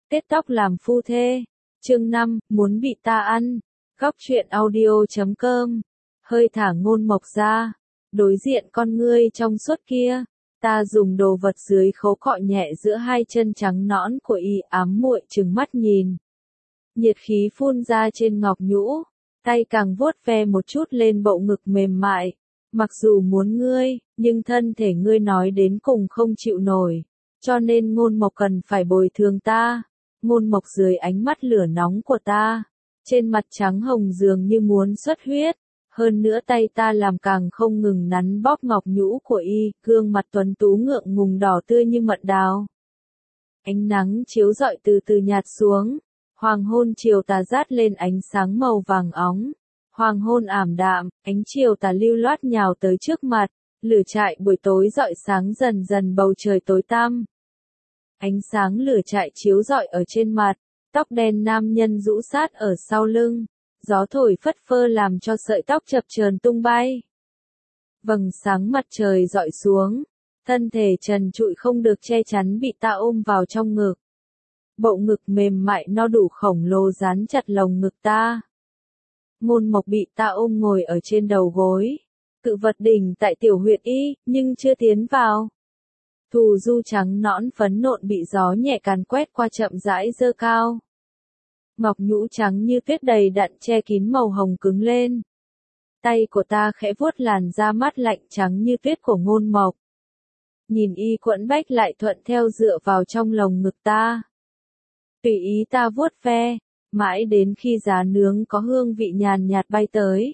Kết tóc làm phu thê. Chương 5, muốn bị ta ăn. Góc truyện audio.com. Hơi thả Ngôn Mộc ra. Đối diện con ngươi trong suốt kia, ta dùng đồ vật dưới khấu cọ nhẹ giữa hai chân trắng nõn của y, ám muội trừng mắt nhìn. Nhiệt khí phun ra trên ngọc nhũ, tay càng vuốt ve một chút lên bộ ngực mềm mại. Mặc dù muốn ngươi, nhưng thân thể ngươi nói đến cùng không chịu nổi, cho nên Ngôn Mộc cần phải bồi thường ta. Ngôn Mộc dưới ánh mắt lửa nóng của ta, trên mặt trắng hồng dường như muốn xuất huyết, hơn nữa tay ta làm càng không ngừng nắn bóp ngọc nhũ của y, gương mặt tuấn tú ngượng ngùng đỏ tươi như mận đào. Ánh nắng chiếu rọi từ từ nhạt xuống, hoàng hôn chiều tà dát lên ánh sáng màu vàng óng. Hoàng hôn ảm đạm, ánh chiều tà lưu loát nhào tới trước mặt, lửa trại buổi tối rọi sáng dần dần bầu trời tối tăm. Ánh sáng lửa trại chiếu rọi ở trên mặt, tóc đen nam nhân rũ sát ở sau lưng, gió thổi phất phơ làm cho sợi tóc chập chờn tung bay. Vầng sáng mặt trời rọi xuống, thân thể trần trụi không được che chắn bị ta ôm vào trong ngực. Bộ ngực mềm mại no đủ khổng lồ dán chặt lồng ngực ta. Ngôn Mộc bị ta ôm ngồi ở trên đầu gối, cự vật đỉnh tại tiểu huyệt y, nhưng chưa tiến vào. Thù du trắng nõn phấn nộn bị gió nhẹ càn quét qua chậm rãi dơ cao. Ngọc nhũ trắng như tuyết đầy đặn che kín màu hồng cứng lên. Tay của ta khẽ vuốt làn da mát lạnh trắng như tuyết của Ngôn Mộc. Nhìn y quẫn bách lại thuận theo dựa vào trong lồng ngực ta. Tùy ý ta vuốt ve, mãi đến khi giá nướng có hương vị nhàn nhạt bay tới.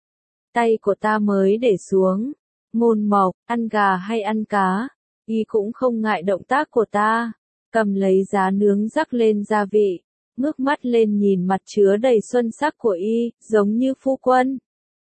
Tay của ta mới để xuống. Ngôn Mộc, ăn gà hay ăn cá? Y cũng không ngại động tác của ta, cầm lấy giá nướng rắc lên gia vị, ngước mắt lên nhìn mặt chứa đầy xuân sắc của y, giống như phu quân.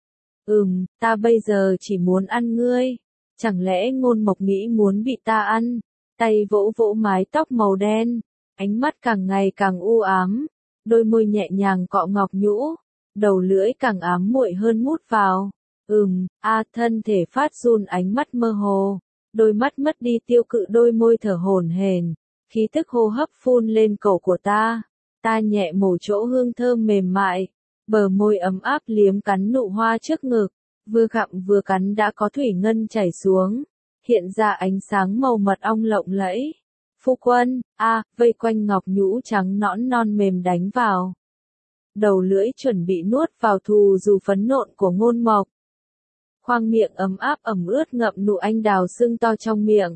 Ta bây giờ chỉ muốn ăn ngươi. Chẳng lẽ Ngôn Mộc nghĩ muốn bị ta ăn? Tay vỗ vỗ mái tóc màu đen, ánh mắt càng ngày càng u ám, đôi môi nhẹ nhàng cọ ngọc nhũ, đầu lưỡi càng ám muội hơn mút vào. Thân thể phát run, ánh mắt mơ hồ. Đôi mắt mất đi tiêu cự, đôi môi thở hổn hển, khí tức hô hấp phun lên cổ của ta. Ta nhẹ mổ chỗ hương thơm mềm mại, bờ môi ấm áp liếm cắn nụ hoa trước ngực, vừa gặm vừa cắn đã có thủy ngân chảy xuống, hiện ra ánh sáng màu mật ong lộng lẫy. Phu quân, vây quanh ngọc nhũ trắng nõn non mềm đánh vào. Đầu lưỡi chuẩn bị nuốt vào thù dù phấn nộn của Ngôn Mộc. Khoang miệng ấm áp ẩm ướt ngậm nụ anh đào sưng to trong miệng.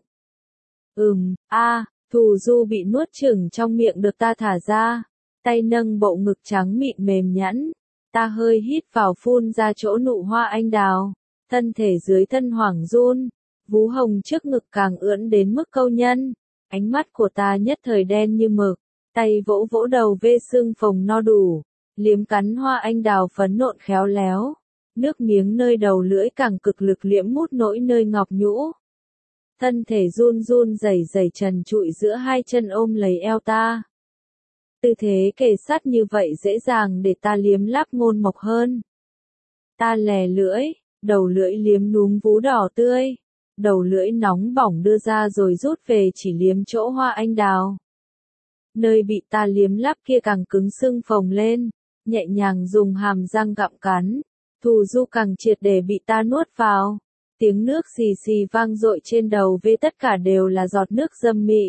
Thù du bị nuốt chửng trong miệng được ta thả ra, tay nâng bộ ngực trắng mịn mềm nhẵn, ta hơi hít vào phun ra chỗ nụ hoa anh đào, thân thể dưới thân hoảng run, vú hồng trước ngực càng ưỡn đến mức câu nhân, ánh mắt của ta nhất thời đen như mực, tay vỗ vỗ đầu vê xương phồng no đủ, liếm cắn hoa anh đào phấn nộn khéo léo. Nước miếng nơi đầu lưỡi càng cực lực liễm mút nỗi nơi ngọc nhũ. Thân thể run run rẩy rẩy trần trụi giữa hai chân ôm lấy eo ta. Tư thế kề sát như vậy dễ dàng để ta liếm láp Ngôn Mộc hơn. Ta lè lưỡi, đầu lưỡi liếm núm vú đỏ tươi. Đầu lưỡi nóng bỏng đưa ra rồi rút về chỉ liếm chỗ hoa anh đào. Nơi bị ta liếm láp kia càng cứng sưng phồng lên, nhẹ nhàng dùng hàm răng gặm cắn. Thù du càng triệt để bị ta nuốt vào. Tiếng nước xì xì vang dội trên đầu với tất cả đều là giọt nước dâm mị.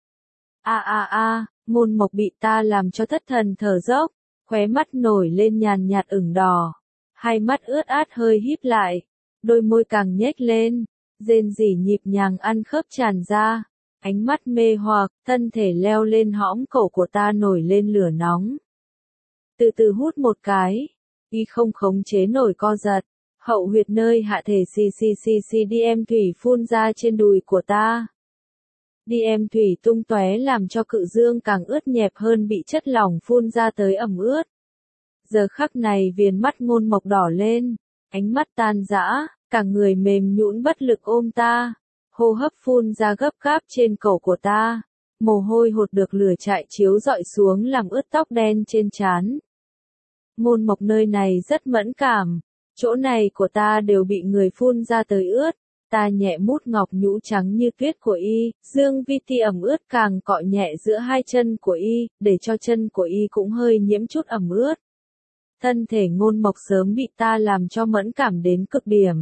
Ngôn Mộc bị ta làm cho thất thần thở dốc, khóe mắt nổi lên nhàn nhạt ửng đỏ. Hai mắt ướt át hơi híp lại, đôi môi càng nhếch lên, rên rỉ nhịp nhàng ăn khớp tràn ra. Ánh mắt mê hoặc, thân thể leo lên hõm cổ của ta nổi lên lửa nóng. Từ từ hút một cái. Y không khống chế nổi co giật, hậu huyệt nơi hạ thể DM thủy phun ra trên đùi của ta. DM thủy tung tóe làm cho cự dương càng ướt nhẹp hơn bị chất lỏng phun ra tới ẩm ướt. Giờ khắc này viền mắt Ngôn Mộc đỏ lên, ánh mắt tan rã, cả người mềm nhũn bất lực ôm ta, hô hấp phun ra gấp gáp trên cổ của ta, mồ hôi hột được lửa trại chiếu rọi xuống làm ướt tóc đen trên trán. Ngôn Mộc nơi này rất mẫn cảm, chỗ này của ta đều bị người phun ra tới ướt, Ta nhẹ mút ngọc nhũ trắng như tuyết của y, dương vi ti ẩm ướt càng cọ nhẹ giữa hai chân của y, để cho chân của y cũng hơi nhiễm chút ẩm ướt. Thân thể Ngôn Mộc sớm bị ta làm cho mẫn cảm đến cực điểm.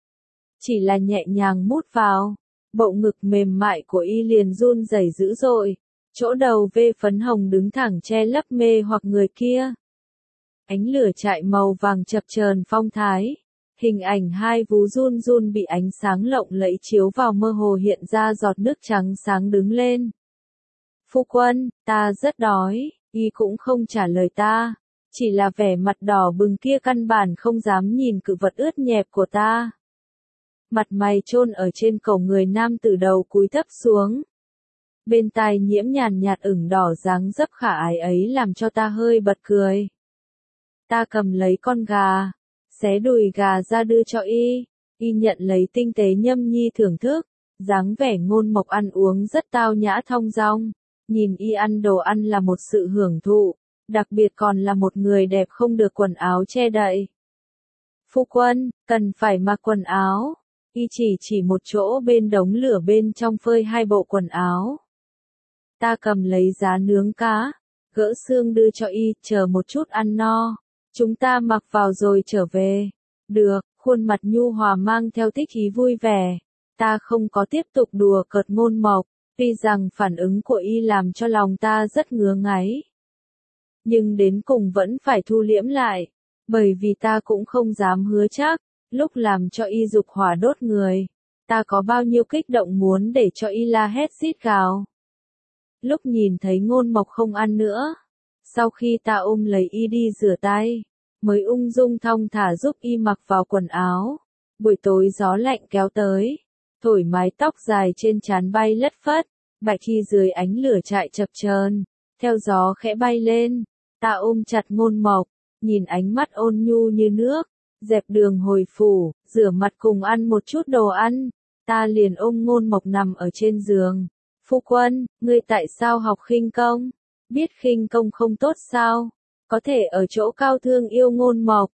Chỉ là nhẹ nhàng mút vào, bộ ngực mềm mại của y liền run rẩy dữ dội, chỗ đầu vê phấn hồng đứng thẳng che lấp mê hoặc người kia. Ánh lửa chạy màu vàng chập chờn phong thái. Hình ảnh hai vú run run bị ánh sáng lộng lẫy chiếu vào mơ hồ hiện ra giọt nước trắng sáng đứng lên. Phu quân, ta rất đói, y cũng không trả lời ta, chỉ là vẻ mặt đỏ bừng kia căn bản không dám nhìn cự vật ướt nhẹp của ta. Mặt mày chôn ở trên cổ người nam từ đầu cúi thấp xuống. Bên tai nhiễm nhàn nhạt ửng đỏ dáng dấp khả ái ấy làm cho ta hơi bật cười. Ta cầm lấy con gà, xé đùi gà ra đưa cho y nhận lấy tinh tế nhâm nhi thưởng thức, dáng vẻ Ngôn Mộc ăn uống rất tao nhã thong dong, nhìn y ăn đồ ăn là một sự hưởng thụ, đặc biệt còn là một người đẹp không được quần áo che đậy. Phu quân, cần phải mặc quần áo, y chỉ một chỗ bên đống lửa bên trong phơi hai bộ quần áo. Ta cầm lấy giá nướng cá, gỡ xương đưa cho y, chờ một chút ăn no. Chúng ta mặc vào rồi trở về. Được, khuôn mặt nhu hòa mang theo thích ý vui vẻ. Ta không có tiếp tục đùa cợt Ngôn Mộc, tuy rằng phản ứng của y làm cho lòng ta rất ngứa ngáy. Nhưng đến cùng vẫn phải thu liễm lại, bởi vì ta cũng không dám hứa chắc, lúc làm cho y dục hỏa đốt người, ta có bao nhiêu kích động muốn để cho y la hét rít gào. Lúc nhìn thấy Ngôn Mộc không ăn nữa, sau khi ta ôm lấy y đi rửa tay, mới ung dung thong thả giúp y mặc vào quần áo. Buổi tối gió lạnh kéo tới, thổi mái tóc dài trên trán bay lất phất, bạch y dưới ánh lửa chạy chập chờn, theo gió khẽ bay lên. Ta ôm chặt Ngôn Mộc, nhìn ánh mắt ôn nhu như nước, dẹp đường hồi phủ, rửa mặt cùng ăn một chút đồ ăn. Ta liền ôm Ngôn Mộc nằm ở trên giường. Phu quân, ngươi tại sao học khinh công? Biết khinh công không tốt sao? Có thể ở chỗ cao thương yêu Ngôn Mộc.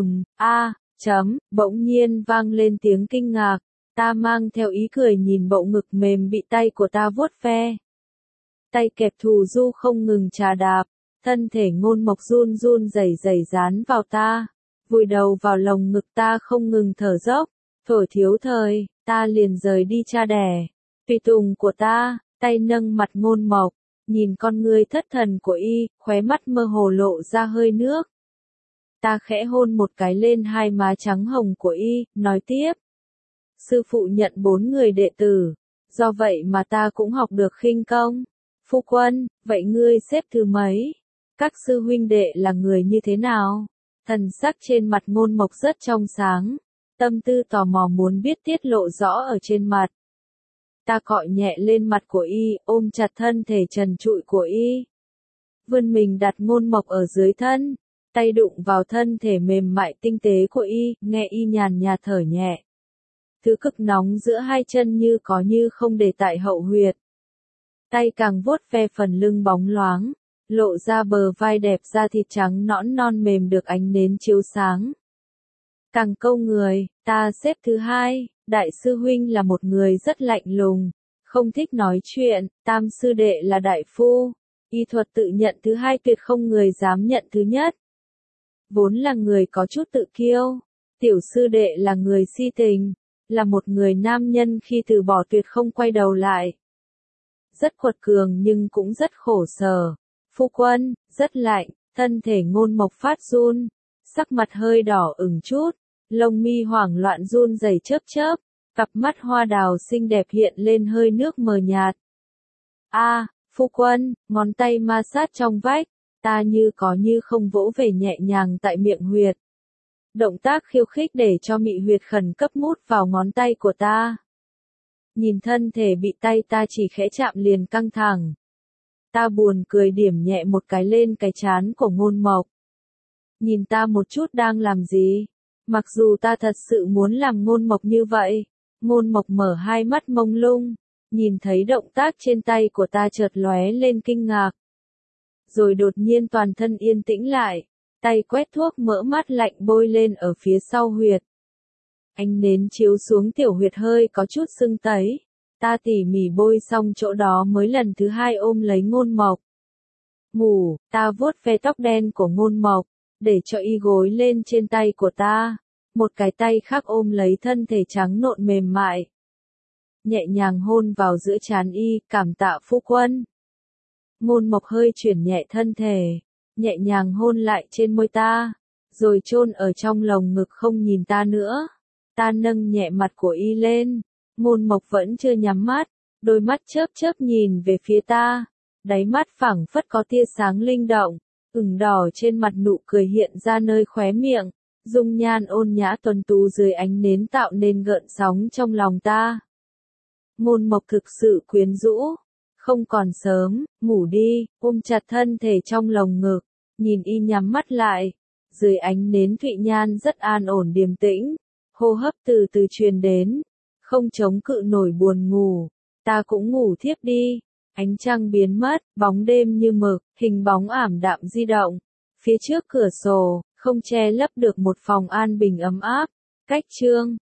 Bỗng nhiên vang lên tiếng kinh ngạc. Ta mang theo ý cười nhìn bộ ngực mềm bị tay của ta vuốt ve. Tay kẹp thù du không ngừng chà đạp, thân thể Ngôn Mộc run run rẩy rẩy dán vào ta, vùi đầu vào lồng ngực ta không ngừng thở dốc. Thổi thiếu thời, ta liền rời đi cha đẻ. Tùy tùng của ta, tay nâng mặt Ngôn Mộc, nhìn con ngươi thất thần của y, khóe mắt mơ hồ lộ ra hơi nước. Ta khẽ hôn một cái lên hai má trắng hồng của y, nói tiếp. Sư phụ nhận 4 người đệ tử, do vậy mà ta cũng học được khinh công. Phu quân, vậy ngươi xếp thứ mấy? Các sư huynh đệ là người như thế nào? Thần sắc trên mặt Ngôn Mộc rất trong sáng, tâm tư tò mò muốn biết tiết lộ rõ ở trên mặt. Ta cọ nhẹ lên mặt của y, ôm chặt thân thể trần trụi của y. Vươn mình đặt Ngôn Mộc ở dưới thân, tay đụng vào thân thể mềm mại tinh tế của y, nghe y nhàn nhạt thở nhẹ. Thứ cực nóng giữa hai chân như có như không để tại hậu huyệt. Tay càng vuốt ve phần lưng bóng loáng, lộ ra bờ vai đẹp da thịt trắng nõn non mềm được ánh nến chiếu sáng. Càng câu người, ta xếp thứ 2, đại sư huynh là một người rất lạnh lùng, không thích nói chuyện, tam sư đệ là đại phu, y thuật tự nhận thứ 2 tuyệt không người dám nhận thứ nhất. Vốn là người có chút tự kiêu, tiểu sư đệ là người si tình, là một người nam nhân khi từ bỏ tuyệt không quay đầu lại. Rất quật cường nhưng cũng rất khổ sở. Phu quân, rất lạnh, thân thể Ngôn Mộc phát run, sắc mặt hơi đỏ ửng chút, lông mi hoảng loạn run rẩy chớp chớp, cặp mắt hoa đào xinh đẹp hiện lên hơi nước mờ nhạt. Phu quân, ngón tay ma sát trong vách, ta như có như không vỗ về nhẹ nhàng tại miệng huyệt. Động tác khiêu khích để cho mị huyệt khẩn cấp mút vào ngón tay của ta. Nhìn thân thể bị tay ta chỉ khẽ chạm liền căng thẳng. Ta buồn cười điểm nhẹ một cái lên cái trán của Ngôn Mộc. Nhìn ta một chút đang làm gì? Mặc dù ta thật sự muốn làm Ngôn Mộc như vậy. Ngôn Mộc mở hai mắt mông lung, nhìn thấy động tác trên tay của ta chợt lóe lên kinh ngạc. Rồi đột nhiên toàn thân yên tĩnh lại, tay quét thuốc mỡ mát lạnh bôi lên ở phía sau huyệt. Ánh nến chiếu xuống tiểu huyệt hơi có chút sưng tấy. Ta tỉ mỉ bôi xong chỗ đó mới lần thứ hai ôm lấy Ngôn Mộc. Ngủ, ta vuốt ve tóc đen của Ngôn Mộc, để cho y gối lên trên tay của ta. Một cái tay khác ôm lấy thân thể trắng nộn mềm mại. Nhẹ nhàng hôn vào giữa trán y, cảm tạ phu quân. Ngôn Mộc hơi chuyển nhẹ thân thể, nhẹ nhàng hôn lại trên môi ta, rồi chôn ở trong lồng ngực không nhìn ta nữa. Ta nâng nhẹ mặt của y lên, Ngôn Mộc vẫn chưa nhắm mắt, đôi mắt chớp chớp nhìn về phía ta, đáy mắt phẳng phất có tia sáng linh động, ửng đỏ trên mặt nụ cười hiện ra nơi khóe miệng, dung nhan ôn nhã tuấn tú dưới ánh nến tạo nên gợn sóng trong lòng ta. Ngôn Mộc thực sự quyến rũ, không còn sớm, ngủ đi, ôm chặt thân thể trong lồng ngực, nhìn y nhắm mắt lại, dưới ánh nến thụy nhan rất an ổn điềm tĩnh, hô hấp từ từ truyền đến, không chống cự nổi buồn ngủ, ta cũng ngủ thiếp đi. Ánh trăng biến mất, bóng đêm như mực, hình bóng ảm đạm di động. Phía trước cửa sổ, không che lấp được một phòng an bình ấm áp. Cách chương